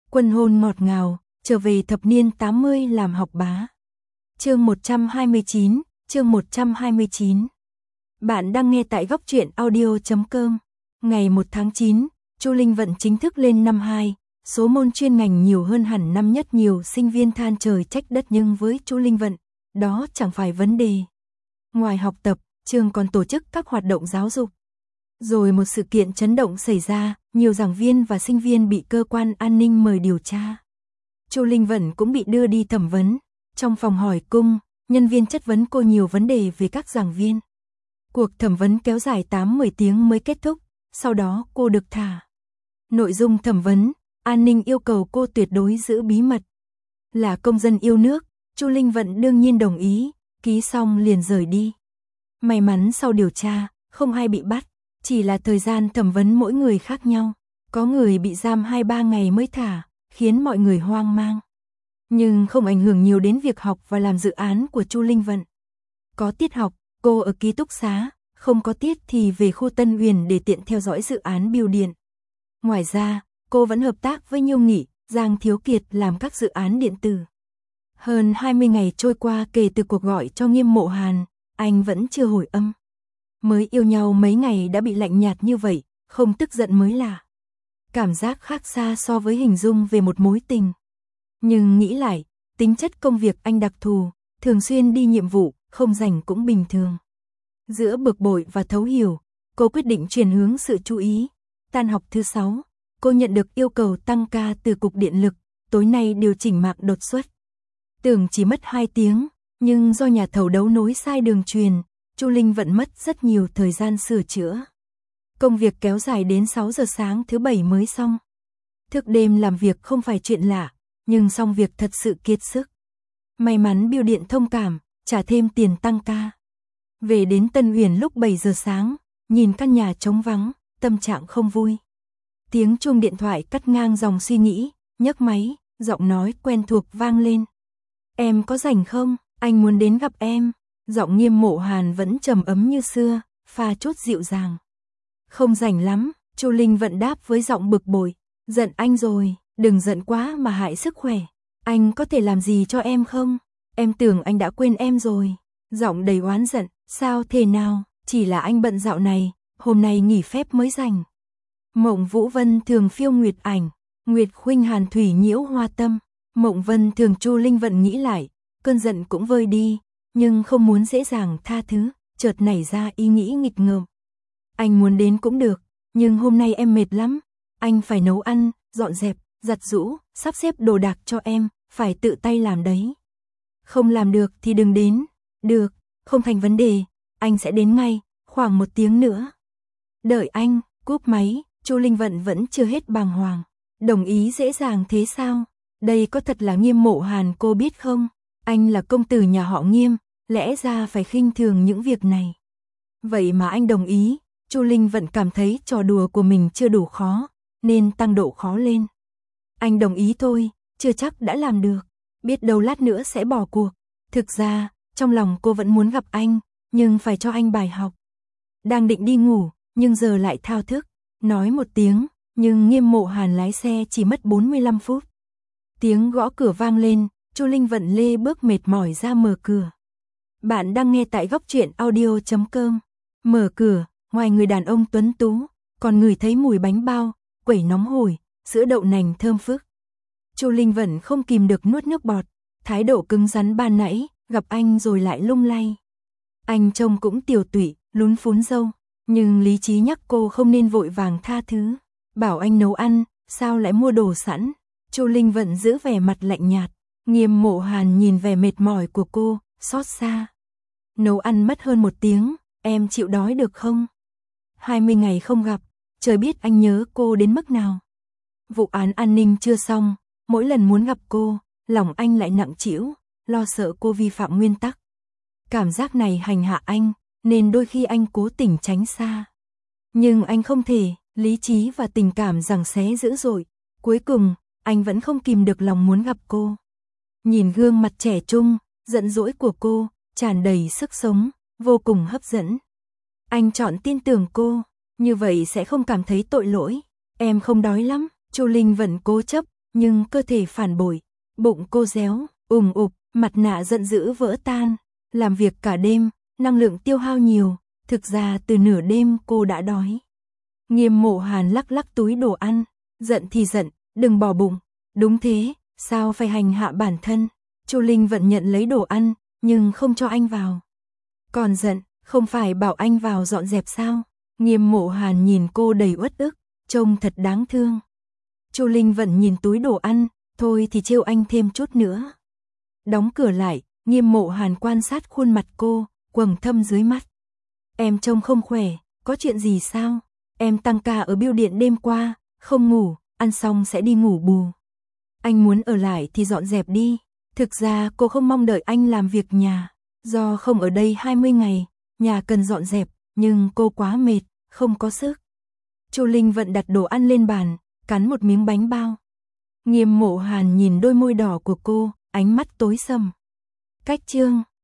Quân hôn ngọt ngào, trở về thập niên 80 làm học bá. Chương 129, chương 129. Bạn đang nghe tại góc truyện audio.com. Ngày 1 tháng 9, Chu Linh Vận chính thức lên năm 2, số môn chuyên ngành nhiều hơn hẳn năm nhất, nhiều sinh viên than trời trách đất nhưng với Chu Linh Vận, đó chẳng phải vấn đề. Ngoài học tập, trường còn tổ chức các hoạt động giáo dục. Rồi một sự kiện chấn động xảy ra, nhiều giảng viên và sinh viên bị cơ quan an ninh mời điều tra. Chu Linh Vận cũng bị đưa đi thẩm vấn. Trong phòng hỏi cung, nhân viên chất vấn cô nhiều vấn đề về các giảng viên. Cuộc thẩm vấn kéo dài 8-10 tiếng mới kết thúc, sau đó cô được thả. Nội dung thẩm vấn, an ninh yêu cầu cô tuyệt đối giữ bí mật. Là công dân yêu nước, Chu Linh Vận đương nhiên đồng ý, ký xong liền rời đi. May mắn sau điều tra, không ai bị bắt, chỉ là thời gian thẩm vấn mỗi người khác nhau. Có người bị giam 2-3 ngày mới thả, khiến mọi người hoang mang. Nhưng không ảnh hưởng nhiều đến việc học và làm dự án của Chu Linh Vận. Có tiết học, cô ở ký túc xá, không có tiết thì về khu Tân Uyển để tiện theo dõi dự án bưu điện. Ngoài ra, cô vẫn hợp tác với Nhiêu Nghị, Giang Thiếu Kiệt làm các dự án điện tử. Hơn 20 ngày trôi qua kể từ cuộc gọi cho Nghiêm Mộ Hàn, anh vẫn chưa hồi âm. Mới yêu nhau mấy ngày đã bị lạnh nhạt như vậy, không tức giận mới lạ. Cảm giác khác xa so với hình dung về một mối tình. Nhưng nghĩ lại, tính chất công việc anh đặc thù, thường xuyên đi nhiệm vụ, không rảnh cũng bình thường. Giữa bực bội và thấu hiểu, cô quyết định chuyển hướng sự chú ý. Tan học thứ 6, cô nhận được yêu cầu tăng ca từ Cục Điện lực, tối nay điều chỉnh mạng đột xuất. Tưởng chỉ mất 2 tiếng, nhưng do nhà thầu đấu nối sai đường truyền, Chu Linh Vận mất rất nhiều thời gian sửa chữa. Công việc kéo dài đến 6 giờ sáng thứ 7 mới xong. Thức đêm làm việc không phải chuyện lạ, nhưng xong việc thật sự kiệt sức. May mắn bưu điện thông cảm, trả thêm tiền tăng ca. Về đến Tân Uyển lúc 7 giờ sáng, nhìn căn nhà trống vắng, tâm trạng không vui. Tiếng chuông điện thoại cắt ngang dòng suy nghĩ, nhấc máy, giọng nói quen thuộc vang lên. Em có rảnh không? Anh muốn đến gặp em. Giọng Nghiêm Mộ Hàn vẫn trầm ấm như xưa, pha chút dịu dàng. Không rảnh lắm, Chu Linh Vận đáp với giọng bực bội. Giận anh rồi, đừng giận quá mà hại sức khỏe. Anh có thể làm gì cho em không? Em tưởng anh đã quên em rồi. Giọng đầy oán giận, sao thế nào? Chỉ là anh bận dạo này, hôm nay nghỉ phép mới rảnh. Mộng Vũ Vân thường phiêu nguyệt ảnh, Nguyệt khuynh hàn thủy nhiễu hoa tâm. Mộng Vân thường. Chu Linh Vận nghĩ lại, cơn giận cũng vơi đi, nhưng không muốn dễ dàng tha thứ, chợt nảy ra ý nghĩ nghịch ngợm. Anh muốn đến cũng được, nhưng hôm nay em mệt lắm, anh phải nấu ăn, dọn dẹp, giặt giũ, sắp xếp đồ đạc cho em, phải tự tay làm đấy. Không làm được thì đừng đến. Được, không thành vấn đề, anh sẽ đến ngay, khoảng 1 tiếng nữa. Đợi anh. Cúp máy, Chu Linh Vận vẫn chưa hết bàng hoàng. Đồng ý dễ dàng thế sao? Đây có thật là Nghiêm Mộ Hàn cô biết không? Anh là công tử nhà họ Nghiêm, lẽ ra phải khinh thường những việc này. Vậy mà anh đồng ý. Chu Linh Vận cảm thấy trò đùa của mình chưa đủ khó, nên tăng độ khó lên. Anh đồng ý thôi, chưa chắc đã làm được. Biết đâu lát nữa sẽ bỏ cuộc. Thực ra, trong lòng cô vẫn muốn gặp anh, nhưng phải cho anh bài học. Đang định đi ngủ, nhưng giờ lại thao thức. Nói 1 tiếng, nhưng Nghiêm Mộ Hàn lái xe chỉ mất 45 phút. Tiếng gõ cửa vang lên, Chu Linh Vận lê bước mệt mỏi ra mở cửa. Bạn đang nghe tại góc truyện audio.com. Mở cửa, ngoài người đàn ông tuấn tú, còn ngửi thấy mùi bánh bao, quẩy nóng hổi, sữa đậu nành thơm phức. Chu Linh Vận không kìm được nuốt nước bọt, thái độ cứng rắn ban nãy, gặp anh rồi lại lung lay. Anh trông cũng tiều tụy, lún phún râu, nhưng lý trí nhắc cô không nên vội vàng tha thứ. Bảo anh nấu ăn, sao lại mua đồ sẵn? Chu Linh Vận giữ vẻ mặt lạnh nhạt. Nghiêm Mộ Hàn nhìn vẻ mệt mỏi của cô, xót xa. Nấu ăn mất hơn 1 tiếng, em chịu đói được không? 20 ngày không gặp, trời biết anh nhớ cô đến mức nào. Vụ án an ninh chưa xong, mỗi lần muốn gặp cô, lòng anh lại nặng trĩu, lo sợ cô vi phạm nguyên tắc. Cảm giác này hành hạ anh, nên đôi khi anh cố tình tránh xa. Nhưng anh không thể, lý trí và tình cảm giằng xé dữ dội. Cuối cùng, anh vẫn không kìm được lòng muốn gặp cô. Nhìn gương mặt trẻ trung, giận dỗi của cô, tràn đầy sức sống, vô cùng hấp dẫn. Anh chọn tin tưởng cô, như vậy sẽ không cảm thấy tội lỗi. Em không đói lắm, Chu Linh Vận cố chấp, nhưng cơ thể phản bội, bụng cô réo, ục, mặt nạ giận dữ vỡ tan, làm việc cả đêm, năng lượng tiêu hao nhiều, thực ra từ nửa đêm cô đã đói. Nghiêm Mộ Hàn lắc lắc túi đồ ăn, giận thì giận, đừng bỏ bụng, đúng thế, sao phải hành hạ bản thân. Chu Linh Vận nhận lấy đồ ăn, nhưng không cho anh vào. Còn giận, không phải bảo anh vào dọn dẹp sao? Nghiêm Mộ Hàn nhìn cô đầy uất ức, trông thật đáng thương. Chu Linh Vận nhìn túi đồ ăn, thôi thì trêu anh thêm chút nữa. Đóng cửa lại, Nghiêm Mộ Hàn quan sát khuôn mặt cô, quầng thâm dưới mắt. Em trông không khỏe, có chuyện gì sao? Em tăng ca ở bưu điện đêm qua, không ngủ, ăn xong sẽ đi ngủ bù. Anh muốn ở lại thì dọn dẹp đi. Thực ra cô không mong đợi anh làm việc nhà. Do không ở đây 20 ngày, nhà cần dọn dẹp, nhưng cô quá mệt, không có sức. Chu Linh Vận đặt đồ ăn lên bàn, cắn một miếng bánh bao. Nghiêm Mộ Hàn nhìn đôi môi đỏ của cô, ánh mắt tối sầm. Cách chương